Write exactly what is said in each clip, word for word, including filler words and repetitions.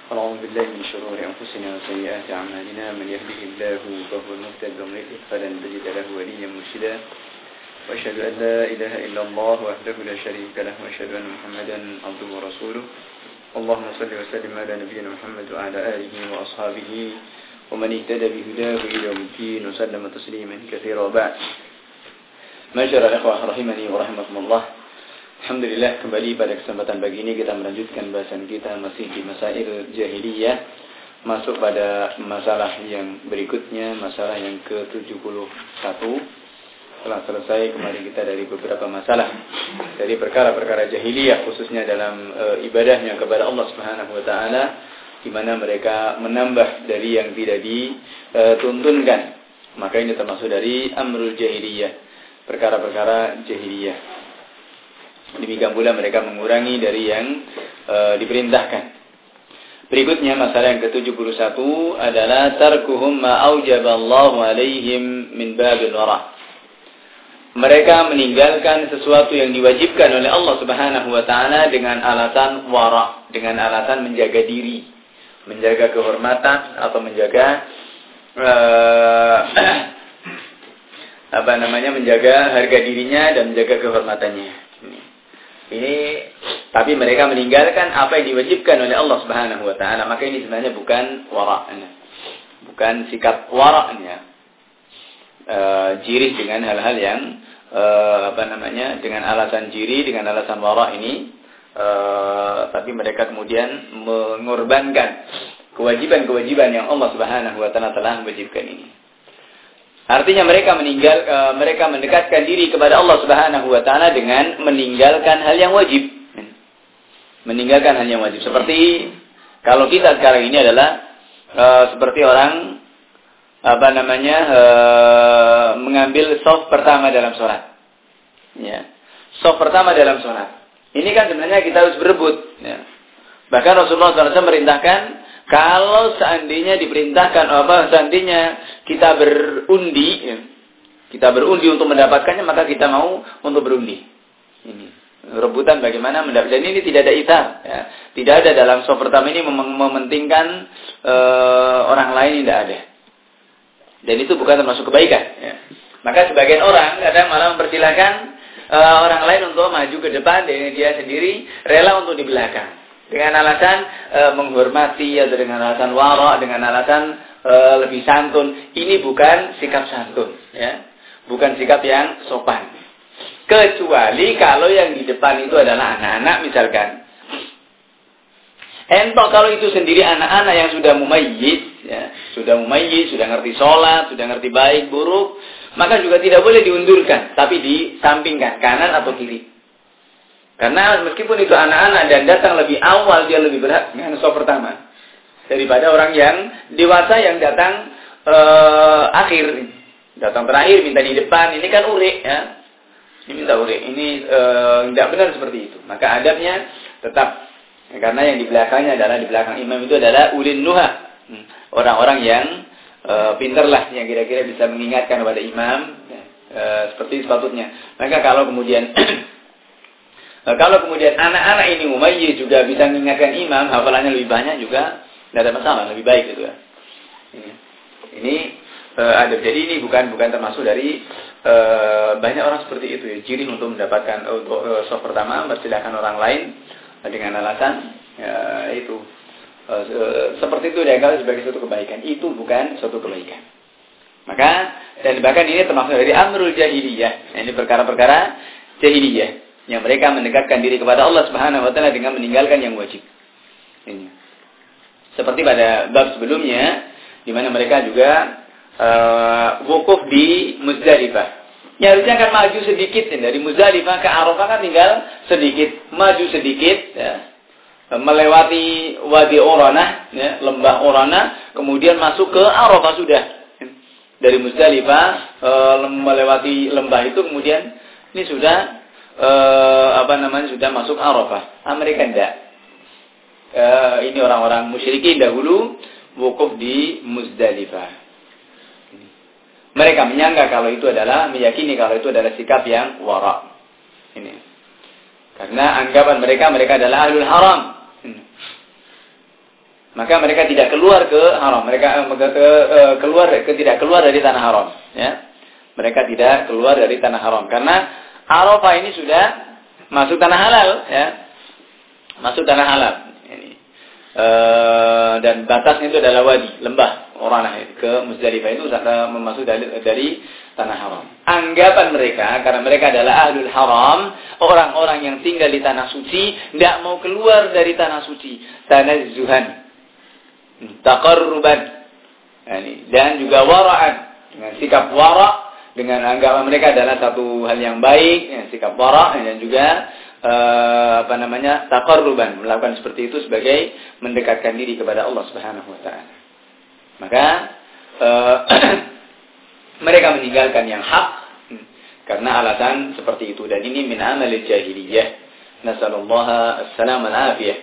ونعوذ بالله من شرور أنفسنا وسيئات أعمالنا من يهده الله فهو المهتد ومن يضلل فلن تجد له وليا مرشدا وأشهد أن لا إله إلا الله وحده لا شريك له وأشهد أن محمدا عبده ورسوله اللهم صل وسلم على نبينا محمد وعلى آله وأصحابه ومن اهتدى بهداه إلى يوم الدين وسلم تسليما كثيرا وبعد. Masyaallah ikhwah rahimani wa rahimakumullah. Alhamdulillah, kembali pada kesempatan pagi ini kita melanjutkan bahasan kita masih di masail jahiliyah, masuk pada masalah yang berikutnya, masalah yang ke tujuh puluh satu. Setelah selesai kemarin kita dari beberapa masalah dari perkara-perkara jahiliyah, khususnya dalam e, ibadahnya kepada Allah Subhanahu wa taala, di mana mereka menambah dari yang tidak dituntunkan. Maka ini termasuk dari amrul jahiliyah, perkara-perkara jahiliyah. Demikian pula mereka mengurangi dari yang e, diperintahkan. Berikutnya masalah yang ke tujuh puluh satu adalah tarkuhum ma aujaballahu alaihim min babil wara'. Mereka meninggalkan sesuatu yang diwajibkan oleh Allah Subhanahu wa taala dengan alasan wara', dengan alasan menjaga diri, menjaga kehormatan atau menjaga e, apa namanya menjaga harga dirinya dan menjaga kehormatannya. Ini. Ini tapi mereka meninggalkan apa yang diwajibkan oleh Allah Subhanahu wa taala. Maka ini sebenarnya bukan wara'nya. Bukan sikap wara'nya. E, jirih dengan hal-hal yang e, apa namanya dengan alasan jirih, dengan alasan wara' ini e, tapi mereka kemudian mengorbankan kewajiban-kewajiban yang Allah Subhanahu wa taala telah mewajibkan ini. Artinya mereka meninggal, e, mereka mendekatkan diri kepada Allah Subhanahu wa taala dengan meninggalkan hal yang wajib. Meninggalkan hal yang wajib. Seperti kalau kita sekarang ini adalah e, seperti orang apa namanya e, mengambil shaf pertama dalam sholat. Ya. Shaf pertama dalam sholat. Ini kan sebenarnya kita harus berebut. Ya. Bahkan Rasulullah shallallahu alaihi wasallam merintahkan, kalau seandainya diperintahkan apa seandainya kita berundi, ya, kita berundi untuk mendapatkannya, maka kita mau untuk berundi. Ini rebutan bagaimana mendapatkan. Dan ini tidak ada ithar, ya. Tidak ada dalam shaf pertama ini mem mementingkan e, orang lain, tidak ada. Dan itu bukan termasuk kebaikan. Ya. Maka sebagian orang kadang malah mempersilahkan e, orang lain untuk maju ke depan, dan dia sendiri rela untuk di belakang. Dengan alasan e, menghormati atau dengan alasan wara', dengan alasan e, lebih santun. Ini bukan sikap santun, ya. Bukan sikap yang sopan. Kecuali kalau yang di depan itu adalah anak-anak misalkan. Entok kalau itu sendiri anak-anak yang sudah mumayyiz, ya, sudah mumayyiz, sudah ngerti sholat, sudah ngerti baik buruk, maka juga tidak boleh diundurkan, tapi disampingkan kanan atau kiri. Karena meskipun itu anak-anak dan datang lebih awal, dia lebih berhak dengan shaf pertama daripada orang yang dewasa yang datang uh, akhir, datang terakhir minta di depan. Ini kan urik, ya. Ini minta urik. Ini uh, tidak benar seperti itu. Maka adabnya tetap, ya, karena yang di belakangnya adalah di belakang imam itu adalah ulin nuha, orang-orang yang uh, pintarlah, yang kira-kira bisa mengingatkan kepada imam, ya, uh, seperti sepatutnya. Maka kalau kemudian Nah, kalau kemudian anak-anak ini mumayyiz juga bisa mengingatkan imam, hafalannya lebih banyak juga, tidak ada masalah, lebih baik gitu ya. Ini, ini uh, ada. Jadi ini bukan bukan termasuk dari uh, banyak orang seperti itu ya. Ciri untuk mendapatkan untuk uh, shaf pertama, mempersilahkan orang lain uh, dengan alasan uh, itu uh, uh, seperti itu dianggap sebagai suatu kebaikan. Itu bukan suatu kebaikan. Maka dan bahkan ini termasuk dari amrul jahiliyah. Nah, ini perkara-perkara jahiliyah yang mereka mendekatkan diri kepada Allah Subhanahu wa taala dengan meninggalkan yang wajib. Ini. Seperti pada bab sebelumnya di mana mereka juga uh, wukuf di Muzdalifah. Ya, harusnya kan maju sedikit ya, dari Muzdalifah ke Arafah kan tinggal sedikit, maju sedikit ya. Melewati Wadi Uranah ya, lembah Uranah, kemudian masuk ke Arafah sudah. Dari Muzdalifah uh, melewati lembah itu kemudian ini sudah Uh, apa namanya sudah masuk Arafah. Mereka tidak. Uh, ini orang-orang musyrikin dahulu wukuf di Muzdalifah. Mereka menyangka kalau itu adalah meyakini kalau itu adalah sikap yang wara'. Ini. Karena anggapan mereka mereka adalah ahlul haram. maka mereka tidak keluar ke haram. Mereka ke, ke, keluar ke tidak keluar dari tanah haram, ya. Mereka tidak keluar dari tanah haram karena Arafah ini sudah masuk tanah halal, ya. Masuk tanah halal. Ini. E, dan batasnya itu adalah wadi, lembah Uranah ke Muzdalifah itu masuk dari, dari tanah haram. Anggapan mereka, karena mereka adalah ahlul haram, orang-orang yang tinggal di tanah suci, tidak mau keluar dari tanah suci, tanazzuhan, taqarruban, dan juga wara'an, dengan sikap wara', dengan anggapan mereka adalah satu hal yang baik, ya, sikap wara', dan juga uh, apa namanya taqarruban, melakukan seperti itu sebagai mendekatkan diri kepada Allah Subhanahu wa taala. Maka uh, mereka meninggalkan yang hak karena alasan seperti itu, dan ini min amalil jahiliyah. Nasallallahu as-salamah al-afiyah.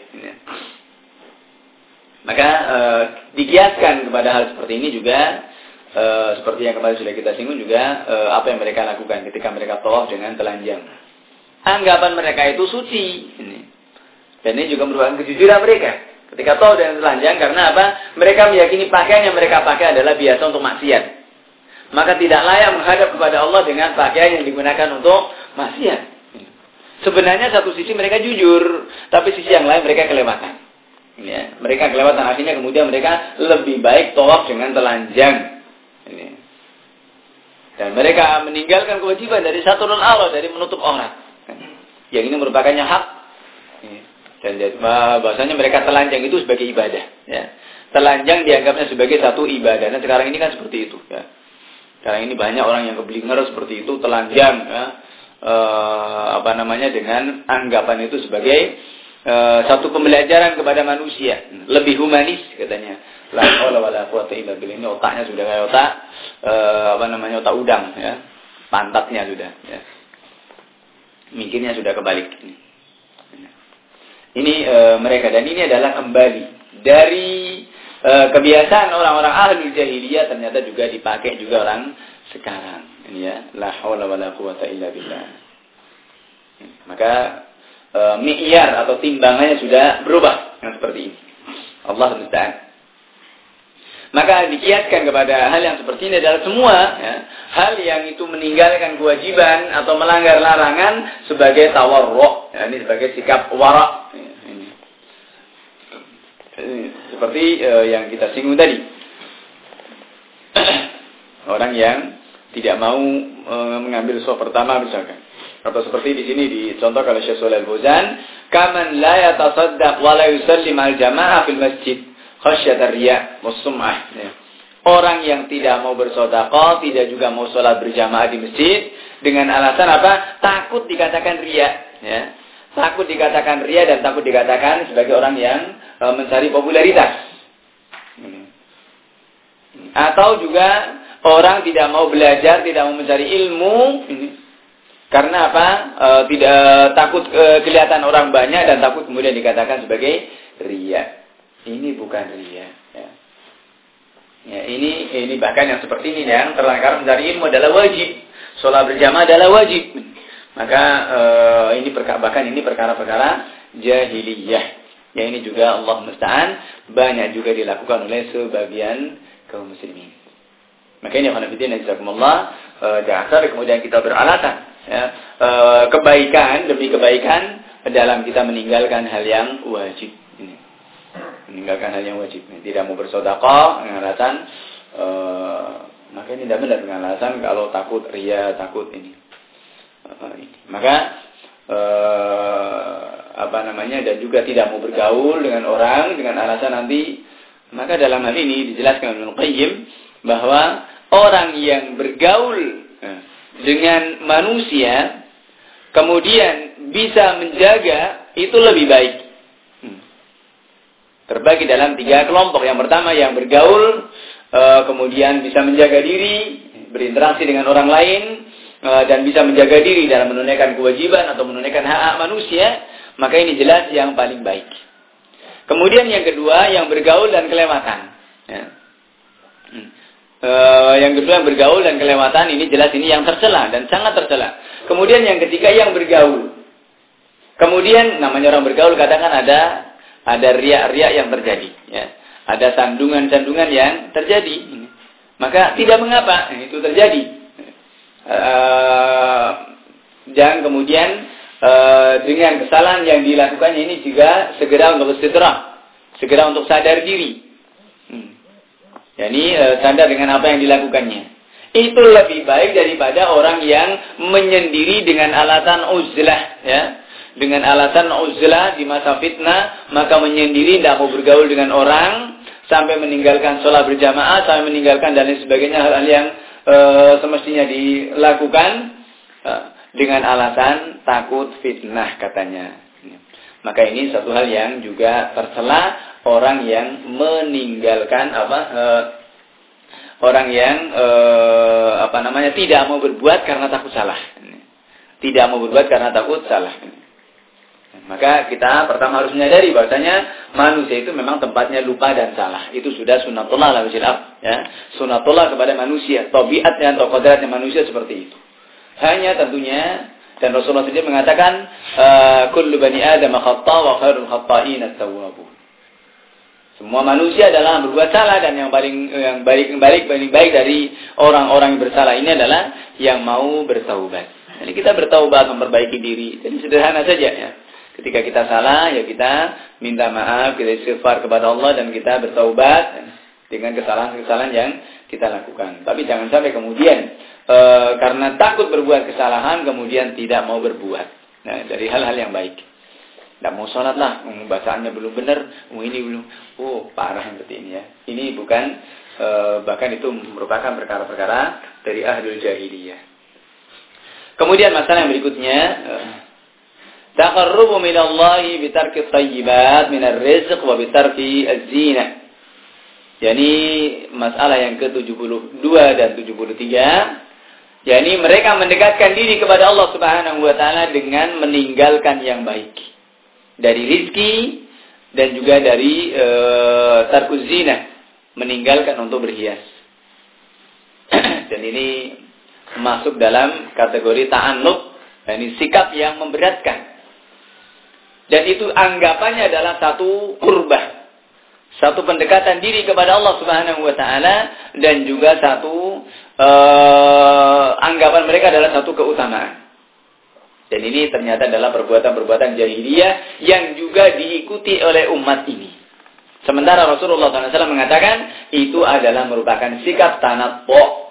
Maka uh, dikiaskan kepada hal seperti ini juga uh, seperti yang kemarin sudah kita singgung juga uh, apa yang mereka lakukan ketika mereka tawaf dengan telanjang. Anggapan mereka itu suci. Ini. Dan ini juga merupakan kejujuran mereka ketika tawaf dengan telanjang, karena apa? Mereka meyakini pakaian yang mereka pakai adalah biasa untuk maksiat. Maka tidak layak menghadap kepada Allah dengan pakaian yang digunakan untuk maksiat. Sebenarnya satu sisi mereka jujur, tapi sisi yang lain mereka kelewatan. Ya, mereka kelewatan, akhirnya kemudian mereka lebih baik tawaf dengan telanjang. Ini. Dan mereka meninggalkan kewajiban dari satrul aurat, dari menutup aurat. Yang ini merupakannya hak. Dan bahasanya mereka telanjang itu sebagai ibadah. Ya. Telanjang dianggapnya sebagai satu ibadah. Dan sekarang ini kan seperti itu. Ya. Sekarang ini banyak orang yang keblinger seperti itu, telanjang. Ya. E, apa namanya dengan anggapan itu sebagai Uh, satu pembelajaran kepada manusia, lebih humanis katanya. La haula wala quwata illa billah. Ini otaknya sudah kayak otak uh, apa namanya otak udang, ya. Pantatnya sudah, ya. Mikirnya sudah kebalik. Ini, ini uh, mereka, dan ini adalah kembali dari uh, kebiasaan orang-orang ahlul jahiliyah, ternyata juga dipakai juga orang sekarang. Ini ya, la haula wala quwata illa billah. Maka Uh, mi'yar atau timbangannya sudah berubah yang seperti ini. Allah musta'an. Maka dikiaskan kepada hal yang seperti ini adalah semua ya, hal yang itu meninggalkan kewajiban atau melanggar larangan sebagai tawarru', ya, ini sebagai sikap wara'. Ya, ini. Seperti uh, yang kita singgung tadi. Orang yang tidak mau uh, mengambil soft pertama misalkan. Atau seperti di sini dicontohkan oleh Syekh Shalih Al-Fauzan, kaman la yatasaddaq wa la yusallim al-jamaah fil masjid khasyata riya' was-sum'ah. Ya. Orang yang tidak mau bersedekah, tidak juga mau salat berjamaah di masjid dengan alasan apa? Takut dikatakan riya, ya. Takut dikatakan riya dan takut dikatakan sebagai orang yang e, mencari popularitas. Hmm. Atau juga orang tidak mau belajar, tidak mau mencari ilmu, ini. Karena apa? E, tidak takut e, kelihatan orang banyak dan takut kemudian dikatakan sebagai riya. Ini bukan riya. Ya. Ya, ini ini bahkan yang seperti ini yang terlanggar mencari ilmu adalah wajib. Sholat berjamaah adalah wajib. Maka e, ini perkara, bahkan ini perkara-perkara jahiliyah. Yang ini juga Allah musta'an banyak juga dilakukan oleh sebagian kaum muslimin. Maka ini khonafidin jazakumullah e, dasar kemudian kita beralasan. Ya, e, kebaikan demi kebaikan dalam kita meninggalkan hal yang wajib. Ini. Meninggalkan hal yang wajib. Tidak mau bersedekah dengan alasan, e, maka ini tidak benar dengan alasan kalau takut riya, takut ini. E, ini. Maka e, apa namanya dan juga tidak mau bergaul dengan orang dengan alasan nanti. Maka dalam hal ini dijelaskan oleh Ibnu Qayyim bahwa orang yang bergaul dengan manusia kemudian bisa menjaga itu lebih baik. Hmm. Terbagi dalam tiga kelompok. Yang pertama yang bergaul e, kemudian bisa menjaga diri, berinteraksi dengan orang lain e, dan bisa menjaga diri dalam menunaikan kewajiban atau menunaikan hak-hak manusia, maka ini jelas yang paling baik. Kemudian yang kedua yang bergaul dan kelewatan. Ya. Hmm. Uh, yang kedua yang bergaul dan kelewatan, ini jelas ini yang tercela dan sangat tercela. Kemudian yang ketiga yang bergaul. Kemudian namanya orang bergaul katakan ada ada riak-riak yang terjadi. Ya. ada sandungan-sandungan yang terjadi. Maka tidak mengapa itu terjadi. Uh, jangan kemudian uh, dengan kesalahan yang dilakukannya ini juga segera untuk istidrah, segera untuk sadar diri. Hmm. Yani uh, sadar dengan apa yang dilakukannya. Itu lebih baik daripada orang yang menyendiri dengan alasan uzlah, ya. Dengan alasan uzlah di masa fitnah, maka menyendiri, tidak mau bergaul dengan orang, sampai meninggalkan sholat berjamaah, sampai meninggalkan dan lain sebagainya, hal-hal yang e, semestinya dilakukan e, dengan alasan takut fitnah katanya. Maka ini satu hal yang juga tercela, orang yang meninggalkan apa e, orang yang e, apa namanya tidak mau berbuat karena takut salah, tidak mau berbuat karena takut salah. Maka kita pertama harus menyadari bahwasanya manusia itu memang tempatnya lupa dan salah. Itu sudah sunatullah la wasilaf, ya. Sunatullah kepada manusia, tabiatnya atau kodratnya manusia seperti itu. Hanya tentunya, dan Rasulullah sendiri mengatakan, kullu bani adam khata wa khairul khata'in at-tawwabun. Semua manusia adalah berbuat salah, dan yang paling yang baik baik paling baik dari orang-orang yang bersalah ini adalah yang mau bertaubat. Jadi kita bertaubat, memperbaiki diri. Jadi sederhana saja, ya. Ketika kita salah, ya kita minta maaf, kita istighfar kepada Allah, dan kita bertaubat dengan kesalahan-kesalahan yang kita lakukan. Tapi jangan sampai kemudian e, karena takut berbuat kesalahan, kemudian tidak mau berbuat. Nah, dari hal-hal yang baik. Tidak mau sholat lah, bacaannya belum benar, oh ini belum, oh parah yang seperti ini ya. Ini bukan, e, bahkan itu merupakan perkara-perkara dari ahlul jahiliyah. Kemudian masalah yang berikutnya, e, taqarrubu minallahi bitarki thayyibat minar rizq wa bitarki az-zinah. Yani masalah yang ke tujuh puluh dua dan tujuh puluh tiga. Yani mereka mendekatkan diri kepada Allah Subhanahu wa taala dengan meninggalkan yang baik. Dari rizki dan juga dari e, tarkuz zinah, meninggalkan untuk berhias. Dan ini masuk dalam kategori ta'annuq, yani sikap yang memberatkan. Dan itu anggapannya adalah satu qurbah, satu pendekatan diri kepada Allah Subhanahu wa taala, dan juga satu uh, anggapan mereka adalah satu keutamaan. Dan ini ternyata adalah perbuatan-perbuatan jahiliyah yang juga diikuti oleh umat ini. Sementara Rasulullah shallallahu alaihi wasallam mengatakan itu adalah merupakan sikap tanattu'.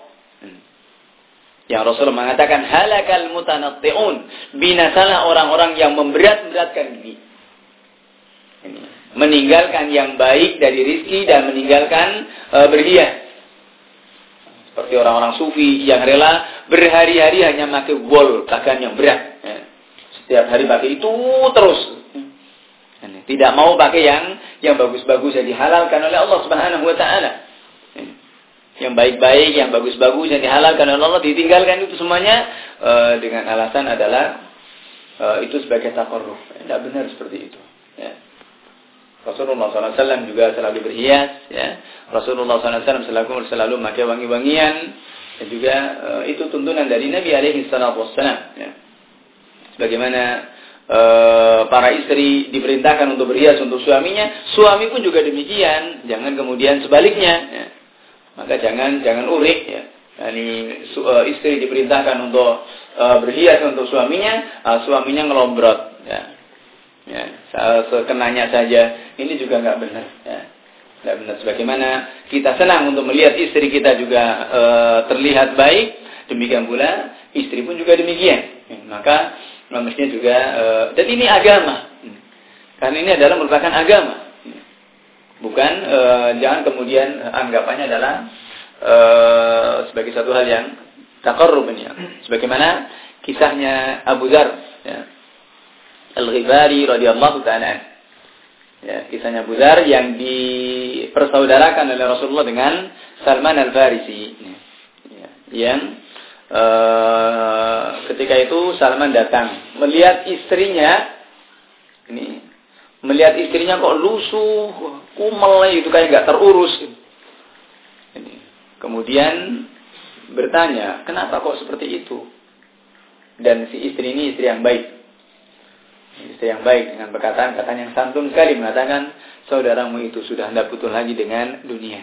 Yang Rasulullah mengatakan halakal mutanatti'un, binasalah orang-orang yang memberat-beratkan diri. Ini, meninggalkan yang baik dari rizki dan meninggalkan e, berhias. Seperti orang-orang sufi yang rela berhari-hari hanya pakai wol, pakaian yang berat. Ya. Setiap hari pakai itu terus. Ini, tidak mau pakai yang yang bagus-bagus yang dihalalkan oleh Allah Subhanahu wa taala. Yang baik-baik, yang bagus-bagus, yang dihalalkan oleh Allah, ditinggalkan itu semuanya uh, dengan alasan adalah uh, itu sebagai taqarruf. Tidak benar seperti itu. Ya. Rasulullah shallallahu alaihi wasallam juga selalu berhias. Ya. Rasulullah shallallahu alaihi wasallam selalu, selalu memakai wangi-wangian. Dan juga uh, itu tuntunan dari Nabi alaihi wassalam. Ya. Sebagaimana uh, para istri diperintahkan untuk berhias untuk suaminya, suami pun juga demikian. Jangan kemudian sebaliknya. Ya. Maka jangan jangan urik, ya. Ini su, uh, istri diperintahkan untuk uh, berhias untuk suaminya, uh, suaminya ngelombrot, ya. Ya, sekenanya saja. Ini juga nggak benar, ya. Nggak benar. Sebagaimana kita senang untuk melihat istri kita juga uh, terlihat baik, demikian pula istri pun juga demikian. Ya, maka mestinya juga uh, dan ini agama. Karena ini adalah merupakan agama. Bukan, e, jangan kemudian anggapannya adalah e, sebagai satu hal yang taqarrub ini. Sebagaimana kisahnya Abu Dzar, ya, Al-Ghifari radhiyallahu ta'ala. Ya, kisahnya Abu Dzar yang dipersaudarakan oleh Rasulullah dengan Salman Al-Farisi. Ya, yang e, ketika itu Salman datang melihat istrinya ini. Melihat istrinya kok lusuh, kumel itu kayak nggak terurus. Ini. Kemudian bertanya, kenapa kok seperti itu? Dan si istri ini istri yang baik. Istri yang baik dengan perkataan-perkataan yang santun sekali mengatakan saudaramu itu sudah tidak butuh lagi dengan dunia.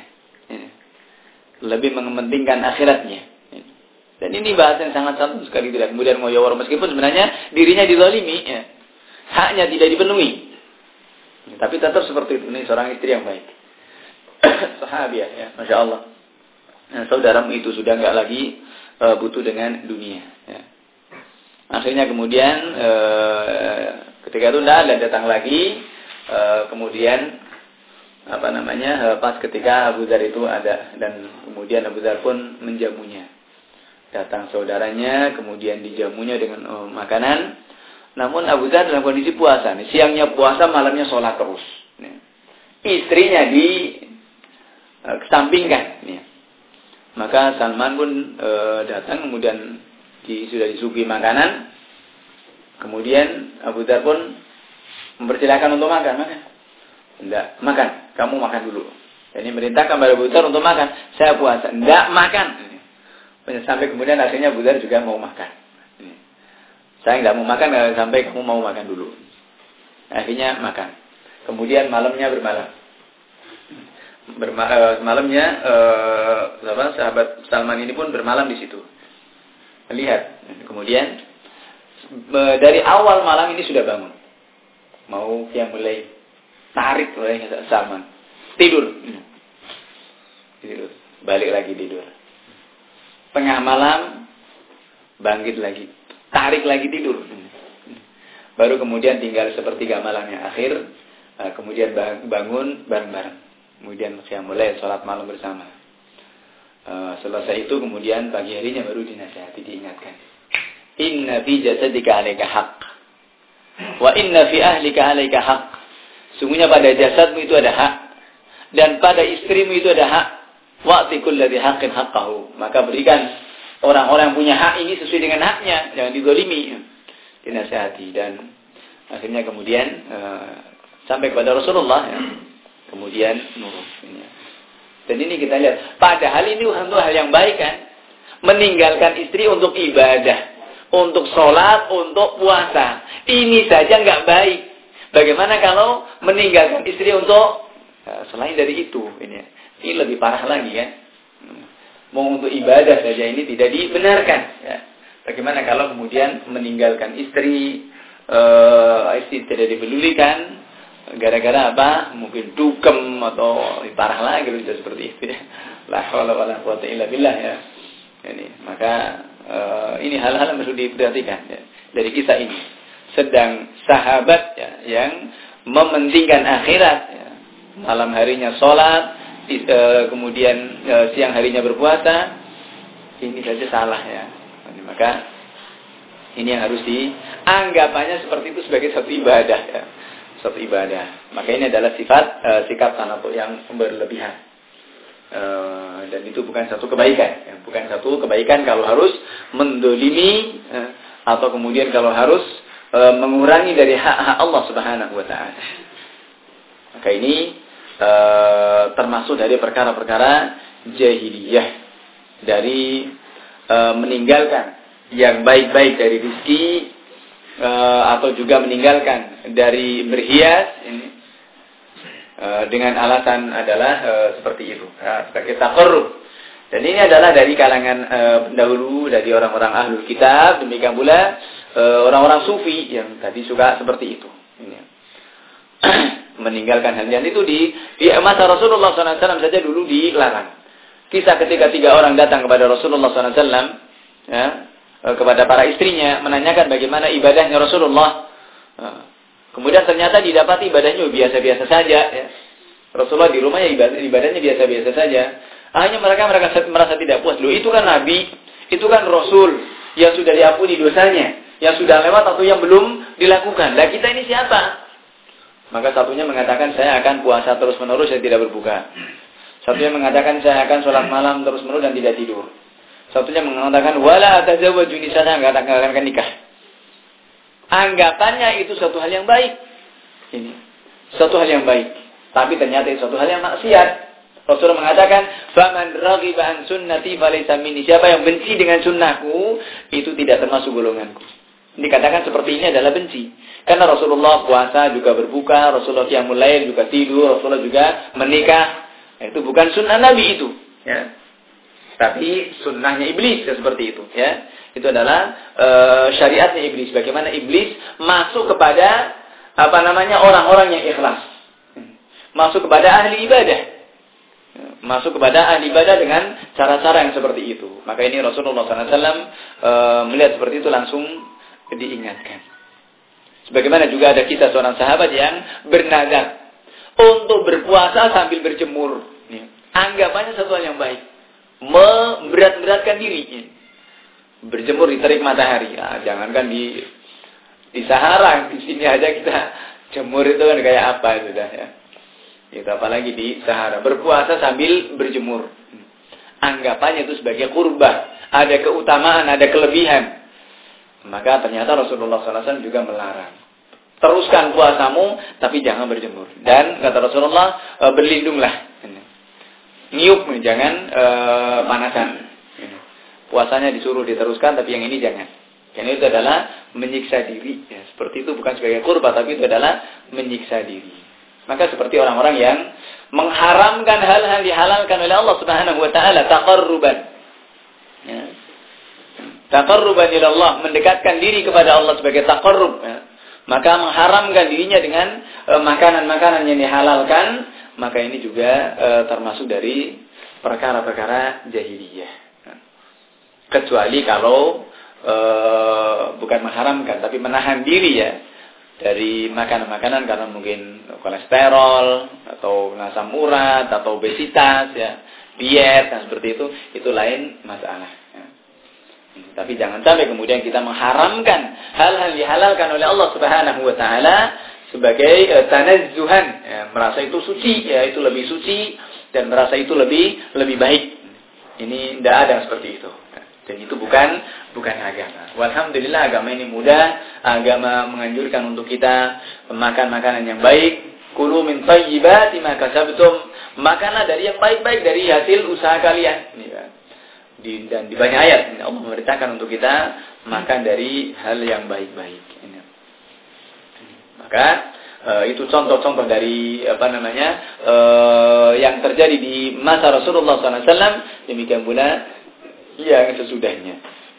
Lebih mementingkan akhiratnya. Dan ini bahasa yang sangat santun sekali tidak kemudian ngoyor meskipun sebenarnya dirinya dizalimi, ya. Haknya tidak dipenuhi. Tapi tetap seperti itu. Ini seorang istri yang baik. Sahabiah, ya, masya Allah. Nah, saudaramu itu sudah nggak lagi uh, butuh dengan dunia. Ya. Akhirnya kemudian uh, ketika itu tidak datang lagi. Uh, kemudian apa namanya? Uh, pas ketika Abu Dzar itu ada dan kemudian Abu Dzar pun menjamunya. Datang saudaranya, kemudian dijamunya dengan uh, makanan. Namun Abu Dzar dalam kondisi puasa. Nih, siangnya puasa, malamnya sholat terus. Nih. Istrinya di uh, kesampingkan. Nih. Maka Salman pun uh, datang, kemudian di, sudah disuguhi makanan. Kemudian Abu Dzar pun mempersilahkan untuk makan. Makan. Tidak, makan. Kamu makan dulu. Ini merintahkan kepada Abu Dzar untuk makan. Saya puasa. Tidak makan. Sampai kemudian akhirnya Abu Dzar juga mau makan. Saya tidak mau makan sampai kamu mau makan dulu. Akhirnya makan. Kemudian malamnya bermalam. Berma, uh, malamnya uh, sahabat Salman ini pun bermalam di situ. Melihat. Kemudian uh, dari awal malam ini sudah bangun. Mau yang mulai tarik oleh Salman. Tidur. Tidur. Balik lagi tidur. Tengah malam bangkit lagi. Tarik lagi tidur. Baru kemudian tinggal sepertiga malam yang akhir. Kemudian bangun bareng-bareng. Kemudian qiyamul lail, sholat malam bersama. Selesai itu kemudian pagi harinya baru dinasihati, diingatkan. Inna fi jasadika alaika haqq. Wa inna fi ahlika alaika haqq. Sungguhnya pada jasadmu itu ada hak. Dan pada istrimu itu ada hak. Wa'ti kulli haqqin haqqahu. Maka berikan orang-orang yang punya hak ini sesuai dengan haknya, jangan dizalimi. Dinasihati dan akhirnya kemudian uh, sampai kepada Rasulullah, ya. Kemudian nurut. Dan ini kita lihat, padahal ini untuk hal yang baik kan, meninggalkan istri untuk ibadah, untuk sholat, untuk puasa. Ini saja nggak baik. Bagaimana kalau meninggalkan istri untuk uh, selain dari itu? Ini. Ini lebih parah lagi kan. Mau untuk ibadah saja ini tidak dibenarkan. Ya. Bagaimana kalau kemudian meninggalkan istri, uh, istri tidak dipedulikan, gara-gara apa? Mungkin dukem atau parah lagi bisa seperti itu. Ya. La haula wala quwwata illa billah ya. Ini maka uh, ini hal-hal yang perlu diperhatikan ya. Dari kisah ini. Sedang sahabat ya, yang mementingkan akhirat, ya. Malam harinya sholat. Kemudian siang harinya berpuasa, ini saja salah ya. Maka ini yang harus dianggapannya seperti itu sebagai satu ibadah ya. Satu ibadah. Maka ini adalah sifat uh, sikap tanattu yang berlebihan. Uh, dan itu bukan satu kebaikan ya. Bukan satu kebaikan kalau harus mendolimi uh, atau kemudian kalau harus uh, mengurangi dari hak-hak Allah Subhanahu wa taala. Maka ini Uh, termasuk dari perkara-perkara jahiliyah, dari uh, meninggalkan yang baik-baik dari rezeki uh, atau juga meninggalkan dari berhias ini uh, dengan alasan adalah uh, seperti itu uh, sebagai taqarrub. Dan ini adalah dari kalangan uh, pendahulu, dari orang-orang ahlul kitab, demikian pula uh, orang-orang sufi yang tadi suka seperti itu. Ini. Meninggalkan hal yang itu di, di masa Rasulullah shallallahu alaihi wasallam saja dulu dilarang. Kisah ketika tiga orang datang kepada Rasulullah shallallahu alaihi wasallam, ya, kepada para istrinya menanyakan bagaimana ibadahnya Rasulullah. Kemudian ternyata didapati ibadahnya biasa-biasa saja. Ya. Rasulullah di rumahnya ibadah, ibadahnya biasa-biasa saja. Hanya mereka mereka merasa tidak puas. Loh, itu kan Nabi, itu kan Rasul yang sudah diampuni dosanya, yang sudah lewat atau yang belum dilakukan. Lah kita ini siapa? Maka satunya mengatakan saya akan puasa terus menerus dan tidak berbuka. Satunya mengatakan saya akan sholat malam terus menerus dan tidak tidur. Satunya mengatakan wala atazawwaju nisa, saya enggak akan nikah. Anggapannya itu suatu hal yang baik. Ini suatu hal yang baik, tapi ternyata itu suatu hal yang maksiat. Rasulullah mengatakan faman raghiba an sunnati falaysa minni. Siapa yang benci dengan sunnahku itu tidak termasuk golonganku. dikatakan seperti ini adalah benci. Karena Rasulullah puasa juga berbuka, Rasulullah qiyamul lail juga tidur, Rasulullah juga menikah. Itu bukan sunnah Nabi itu, ya. Tapi sunnahnya iblis ya, seperti itu, ya. Itu adalah e, syariatnya iblis. Bagaimana iblis masuk kepada apa namanya orang-orang yang ikhlas, masuk kepada ahli ibadah, masuk kepada ahli ibadah dengan cara-cara yang seperti itu. Maka ini Rasulullah shallallahu alaihi wasallam e, melihat seperti itu langsung diingatkan. Sebagaimana juga ada kisah seorang sahabat yang bernazar untuk berpuasa sambil berjemur. Anggapannya satu hal yang baik, memberat-beratkan diri. Berjemur di terik matahari. Nah, jangankan di di Sahara, di sini aja kita jemur itu kan kayak apa sudah ya. Itu apalagi di Sahara, berpuasa sambil berjemur. Anggapannya itu sebagai kurban, ada keutamaan, ada kelebihan. Maka ternyata Rasulullah shallallahu alaihi wasallam juga melarang. Teruskan puasamu, tapi jangan berjemur. Dan kata Rasulullah, e, berlindunglah. Niup, jangan e, panasan. Puasanya disuruh diteruskan, tapi yang ini jangan. Karena itu adalah menyiksa diri. Ya, seperti itu bukan sebagai kurban, tapi itu adalah menyiksa diri. Maka seperti orang-orang yang mengharamkan hal-hal dihalalkan oleh Allah Subhanahu Wa Taala, taqarruban. Ya. Taqarruban ila Allah, mendekatkan diri kepada Allah sebagai taqarrub, ya. Maka mengharamkan dirinya dengan e, makanan-makanan yang dihalalkan, maka ini juga e, termasuk dari perkara-perkara jahiliyah. Kecuali kalau e, bukan mengharamkan, tapi menahan diri ya dari makanan-makanan karena mungkin kolesterol atau asam urat atau obesitas ya, diet dan seperti itu, itu lain masalah. Tapi jangan sampai kemudian kita mengharamkan hal-hal dihalalkan oleh Allah Subhanahu Wa Taala sebagai uh, tanazzuhan, ya, merasa itu suci, ya itu lebih suci dan merasa itu lebih lebih baik. Ini tidak ada seperti itu. Dan itu bukan bukan agama. Walhamdulillah agama ini mudah, agama menganjurkan untuk kita makan makanan yang baik. Kulu min thayyibati ma kasabtum, makanlah dari yang baik-baik dari hasil usaha kalian. Ya. Di, dan di banyak ayat Allah memerintahkan untuk kita makan dari hal yang baik-baik. Maka e, itu contoh-contoh dari apa namanya e, yang terjadi di masa Rasulullah shallallahu alaihi wasallam. Demikian pula yang sesudahnya,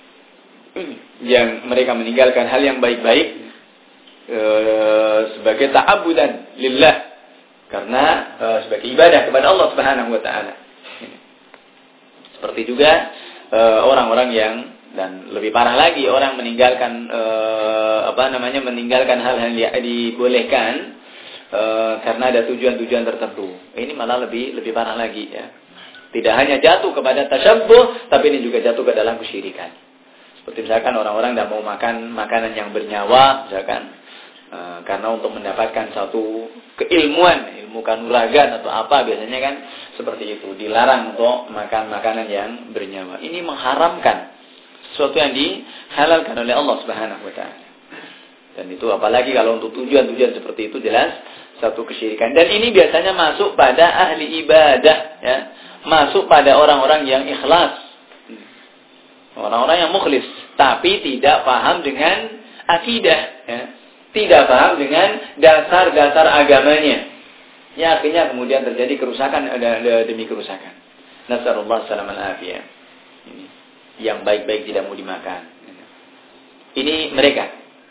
yang mereka meninggalkan hal yang baik-baik e, sebagai ta'abudan lillah, karena e, sebagai ibadah kepada Allah Subhanahu Wa Taala. Seperti juga uh, orang-orang yang, dan lebih parah lagi, orang meninggalkan uh, apa namanya meninggalkan hal-hal yang dibolehkan uh, karena ada tujuan-tujuan tertentu. Ini malah lebih lebih parah lagi ya. Tidak hanya jatuh kepada tasyabbuh, tapi ini juga jatuh ke dalam kesyirikan. Seperti misalkan orang-orang tidak mau makan makanan yang bernyawa, misalkan uh, karena untuk mendapatkan satu keilmuan, ilmu kanuragan atau apa biasanya kan seperti itu, dilarang untuk makan makanan yang bernyawa. Ini mengharamkan sesuatu yang dihalalkan oleh Allah Subhanahu Wa Taala. Dan itu apalagi kalau untuk tujuan-tujuan seperti itu jelas satu kesyirikan. Dan ini biasanya masuk pada ahli ibadah, ya, masuk pada orang-orang yang ikhlas, orang-orang yang mukhlis, tapi tidak paham dengan akidah, ya, tidak paham dengan dasar-dasar agamanya. Ya, akhirnya kemudian terjadi kerusakan demi kerusakan. Nasallallahu salaman afiyah. Ini yang baik-baik tidak mau dimakan. Ini mereka.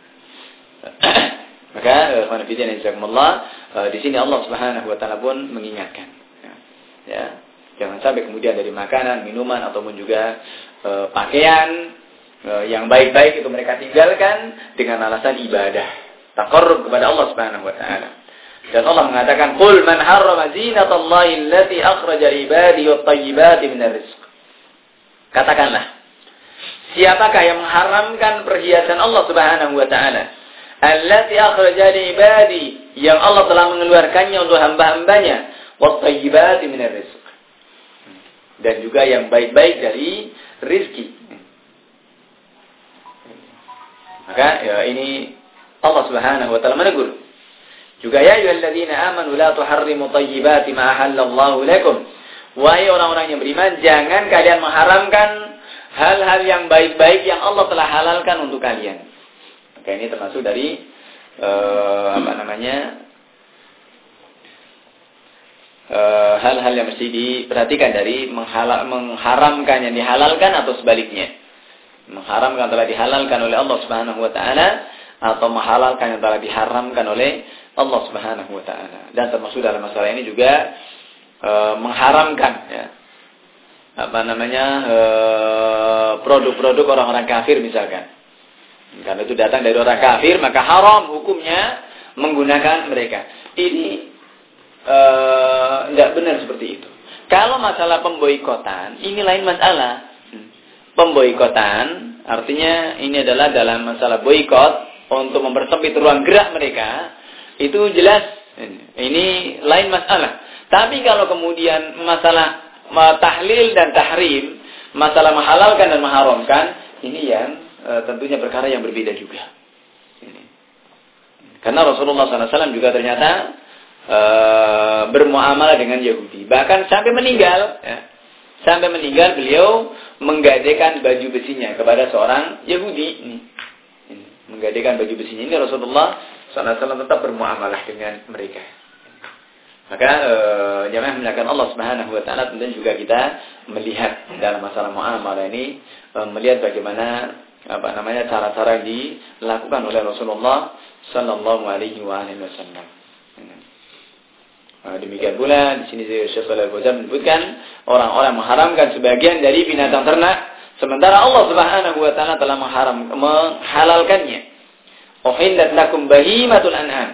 Maka ikhwan fillah jazakumullah, di sini Allah Subhanahu Wa Taala pun mengingatkan. Ya, jangan sampai kemudian dari makanan, minuman ataupun juga e, pakaian e, yang baik-baik itu mereka tinggalkan dengan alasan ibadah, taqarrub kepada Allah Subhanahu Wa Taala. Dan Allah mengatakan, "Qul man harrama zinatallahi allati akhraja li ibadihi wat-thayyibati minar rizq." Katakanlah, siapakah yang mengharamkan perhiasan Allah Subhanahu Wa Taala, allati akhraja li ibadihi, yang Allah telah mengeluarkannya untuk hamba-hambanya, wat-thayyibati minar rizq, dan juga yang baik-baik dari rizki. Maka ya, ini Allah Subhanahu Wa Taala menegur. Juga ya ayyuhalladzina amanu la tuharrimu thayyibati ma ahallallahu lakum. Wahai orang-orang yang beriman, jangan kalian mengharamkan hal-hal yang baik-baik yang Allah telah halalkan untuk kalian. Maka ini termasuk dari uh, apa namanya uh, hal-hal yang mesti diperhatikan dari menghala, mengharamkan yang dihalalkan atau sebaliknya. Mengharamkan telah dihalalkan oleh Allah Subhanahu wa taala atau menghalalkan yang telah diharamkan oleh Allah Subhanahu wa taala. Dan termasuk dalam masalah ini juga e, mengharamkan ya. Apa namanya? E, produk-produk orang-orang kafir misalkan. Karena itu datang dari orang kafir, maka haram hukumnya menggunakan mereka. Ini enggak benar seperti itu. Kalau masalah pemboikotan, ini lain masalah. Pemboikotan artinya ini adalah dalam masalah boikot untuk mempersempit ruang gerak mereka, itu jelas ini lain masalah. Tapi kalau kemudian masalah tahlil dan tahrim, masalah menghalalkan dan mengharamkan, ini yang e, tentunya perkara yang berbeda juga. Ini. Karena Rasulullah shallallahu alaihi wasallam juga ternyata e, bermuamalah dengan Yahudi, bahkan sampai meninggal. Ya. Sampai meninggal beliau menggadaikan baju besinya kepada seorang Yahudi. Ini. Ini. Menggadaikan baju besinya ini Rasulullah shallallahu alaihi wasallam tetap bermuamalah dengan mereka. Maka e, jamaah melakukan Allah Subhanahu wa taala, tentunya juga kita melihat dalam masalah muamalah ini e, melihat bagaimana apa namanya cara-cara yang dilakukan oleh Rasulullah sallallahu alaihi wasallam. Nah, demikian pula di sini Syekh Shalih Al-Fauzan menyebutkan orang-orang mengharamkan sebagian dari binatang ternak, sementara Allah Subhanahu wa taala telah mengharam menghalalkannya. Uhillat lakum bahimatul an'am.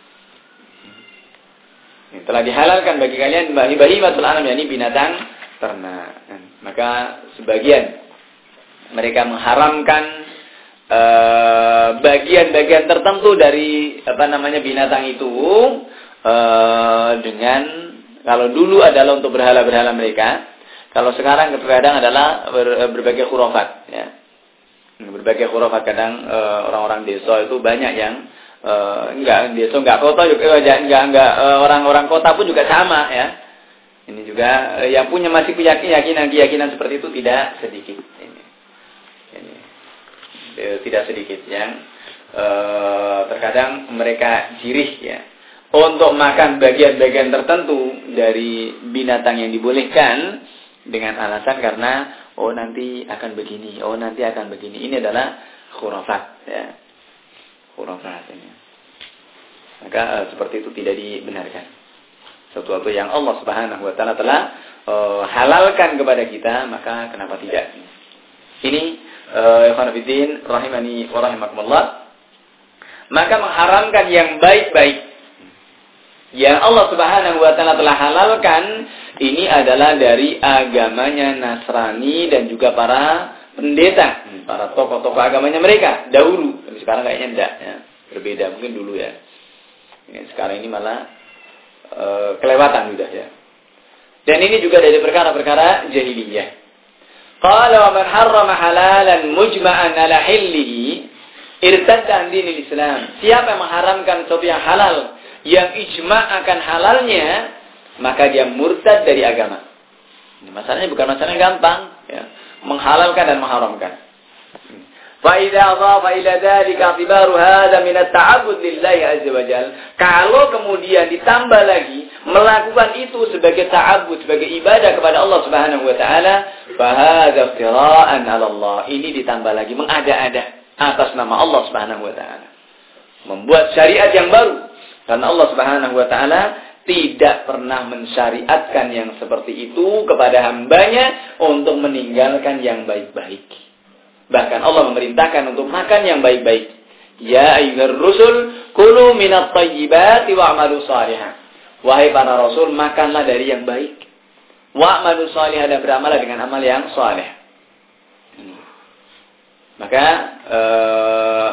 Ini telah dihalalkan bagi kalian bahimatul an'am, yakni binatang ternak. Maka sebagian mereka mengharamkan uh, bagian-bagian tertentu dari apa namanya binatang itu. Uh, dengan kalau dulu adalah untuk berhala-berhala mereka, kalau sekarang kadang adalah ber, berbagai khurafat ya. Berbagai khurafat kadang uh, orang-orang desa itu banyak yang uh, enggak desa enggak kota juga enggak enggak uh, orang-orang kota pun juga sama ya. Ini juga uh, yang punya masih punya keyakinan-keyakinan seperti itu tidak sedikit ini. Ini uh, tidak sedikit yang uh, terkadang mereka jirih ya. Untuk makan bagian-bagian tertentu dari binatang yang dibolehkan dengan alasan karena oh nanti akan begini, oh nanti akan begini. Ini adalah khurafat ya. Khurafat ini. Maka uh, seperti itu tidak dibenarkan. Sesuatu yang Allah Subhanahu wa taala telah uh, halalkan kepada kita, maka kenapa tidak? Ini uh, ikhwan fillah rahimani wa rahimakumullah. Maka mengharamkan yang baik-baik yang Allah Subhanahu wa taala telah halalkan, ini adalah dari agamanya Nasrani dan juga para pendeta, para tokoh-tokoh agamanya mereka dahulu. Tapi sekarang kayaknya enggak ya. Berbeda mungkin dulu ya. Ya sekarang ini malah e, kelewatan sudah ya. Dan ini juga dari perkara-perkara jahiliyah. Qala wa man harrama halalan mujma'an ala hillihi irtadda an dinil Islam. Siapa yang mengharamkan sesuatu yang halal yang ijma' akan halalnya, maka dia murtad dari agama. Ini masalahnya bukan masalah yang gampang, ya. Menghalalkan dan mengharamkan. Fa idza dhafa ila dzalika i'tibaru hadza min at-ta'abbud lillahi azza wa jalla. Kalau kemudian ditambah lagi melakukan itu sebagai ta'abbud, sebagai ibadah kepada Allah Subhanahu wa taala, fa hadza iftira'an 'ala Allah. Ini ditambah lagi mengada-ada atas nama Allah Subhanahu wa taala. Membuat syariat yang baru. Karena Allah Subhanahu wa taala tidak pernah mensyariatkan yang seperti itu kepada hambanya untuk meninggalkan yang baik-baik. Bahkan Allah memerintahkan untuk makan yang baik-baik. Ya ayyuhar rusul kulu minat thayyibati wa'malu shalihan. Wahai para rasul, makanlah dari yang baik. Wa'malu shalihan, dan beramallah dengan amal yang saleh. Maka ee,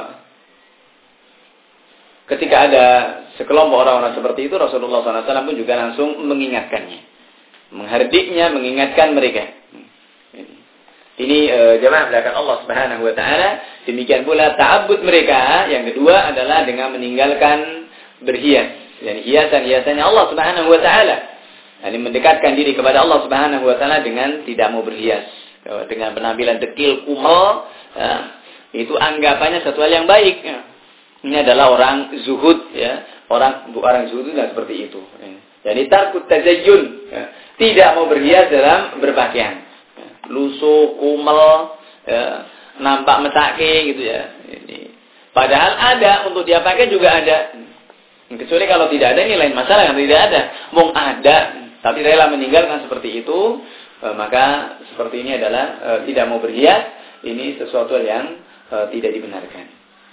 ketika ada sekelompok orang-orang seperti itu, Rasulullah shallallahu alaihi wasallam pun juga langsung mengingatkannya. Menghardiknya, mengingatkan mereka. Ini e, jemaah belakang Allah Subhanahu wa taala. Demikian pula ta'abbud mereka. Yang kedua adalah dengan meninggalkan berhias. Yani hiasan-hiasannya Allah Subhanahu wa taala. Yani mendekatkan diri kepada Allah Subhanahu wa taala dengan tidak mau berhias. Dengan penampilan dekil, kumal, ya. Itu anggapannya satu hal yang baik. Ya. Ini adalah orang zuhud, ya. Orang orang zuhud itu tidak seperti itu. Ya. Jadi tarkut tazayyun, ya. Tidak mau berhias dalam berpakaian. Ya. Lusuh, kumel, ya. Nampak mesake gitu ya. Ini. Padahal ada untuk dia pakai juga ada. Kecuali kalau tidak ada ini lain masalah, yang tidak ada. Mung ada, tapi rela meninggalkan seperti itu, e, maka seperti ini adalah e, tidak mau berhias. Ini sesuatu yang e, tidak dibenarkan.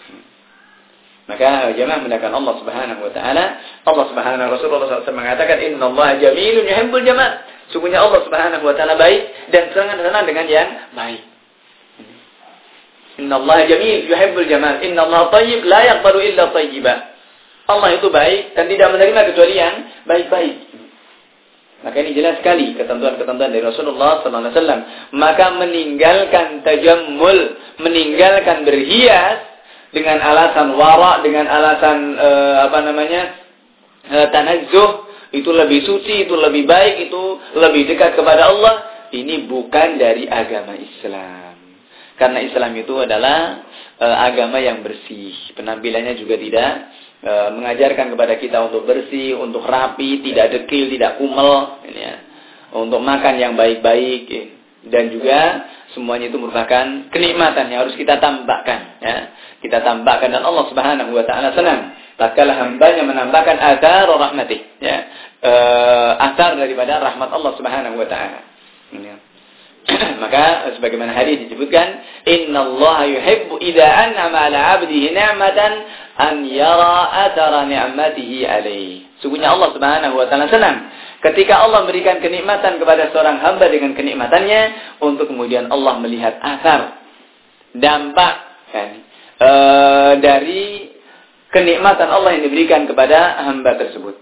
Maka jemaah mendapatkan Allah Subhanahu Wa Taala. Allah Subhanahu Rasulullah shallallahu alaihi wasallam mengatakan, Inna Allah jamilun yuhibbul jamal. Sungguhnya Allah Subhanahu Wa Taala baik dan sangat senang dengan yang baik. Inna Allah jamil yuhibbul jamal. Inna Allah tayyib la yaqbalu illa tayyiba. Allah itu baik dan tidak menerima kecuali yang baik-baik. Maka ini jelas sekali ketentuan-ketentuan dari Rasulullah sallallahu alaihi wasallam. Maka meninggalkan tajammul, meninggalkan berhias dengan alasan wara, dengan alasan e, apa namanya e, tanazzuh, itu lebih suci, itu lebih baik, itu lebih dekat kepada Allah. Ini bukan dari agama Islam. Karena Islam itu adalah e, agama yang bersih. Penampilannya juga tidak e, mengajarkan kepada kita untuk bersih, untuk rapi, tidak dekil, tidak kumel, ini ya. Untuk makan yang baik-baik, ya. Dan juga semuanya itu merupakan kenikmatan yang harus kita tambahkan, ya. Kita tambahkan dan Allah Subhanahu Wa Taala senang tatkala hambanya menambahkan athar rahmatih, ya. E, athar daripada rahmat Allah Subhanahu Wa Taala. Ya. Maka sebagaimana hadis disebutkan, innallaha yuhibbu idza an'ama 'ala 'abdihi ni'matan an yara athara ni'matihi 'alaihi. Sungguhnya Allah Subhanahu wa taala senang ketika Allah memberikan kenikmatan kepada seorang hamba dengan kenikmatannya, untuk kemudian Allah melihat athar, dampak kan, e, dari kenikmatan Allah yang diberikan kepada hamba tersebut.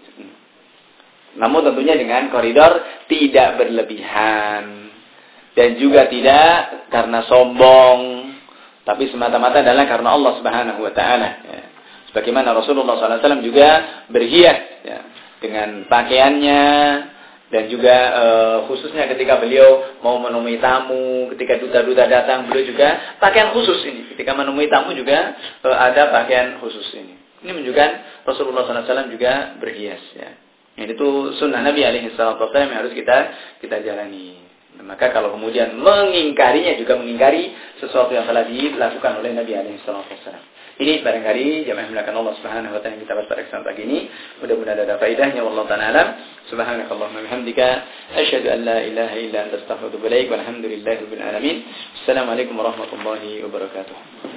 Namun tentunya dengan koridor tidak berlebihan. Dan juga tidak karena sombong, tapi semata-mata adalah karena Allah Subhanahu Wa Taala. Ya. Sebagaimana Rasulullah shallallahu alaihi wasallam juga berhias, ya, dengan pakaiannya, dan juga e, khususnya ketika beliau mau menemui tamu, ketika duta-duta datang, beliau juga pakaian khusus ini. Ketika menemui tamu juga e, ada pakaian khusus ini. Ini menunjukkan Rasulullah shallallahu alaihi wasallam juga berhias. Ya. Itu sunnah Nabi alaihi wasallam yang harus kita kita jalani. Maka kalau kemudian mengingkarinya juga mengingkari sesuatu yang telah dilakukan oleh Nabi alaihi wasallam. Ini barangkali jamaah melakukan Allah Subhanahu wa taala yang kita bahas pada kesempatan pagi ini. Mudah-mudahan ada faedahnya, wallahu taala alam. Subhanakallahumma wa bihamdika asyhadu an la ilaha illa anta astaghfiruka wa atubu ilaik. Walhamdulillahirabbil alamin. Assalamualaikum warahmatullahi wabarakatuh.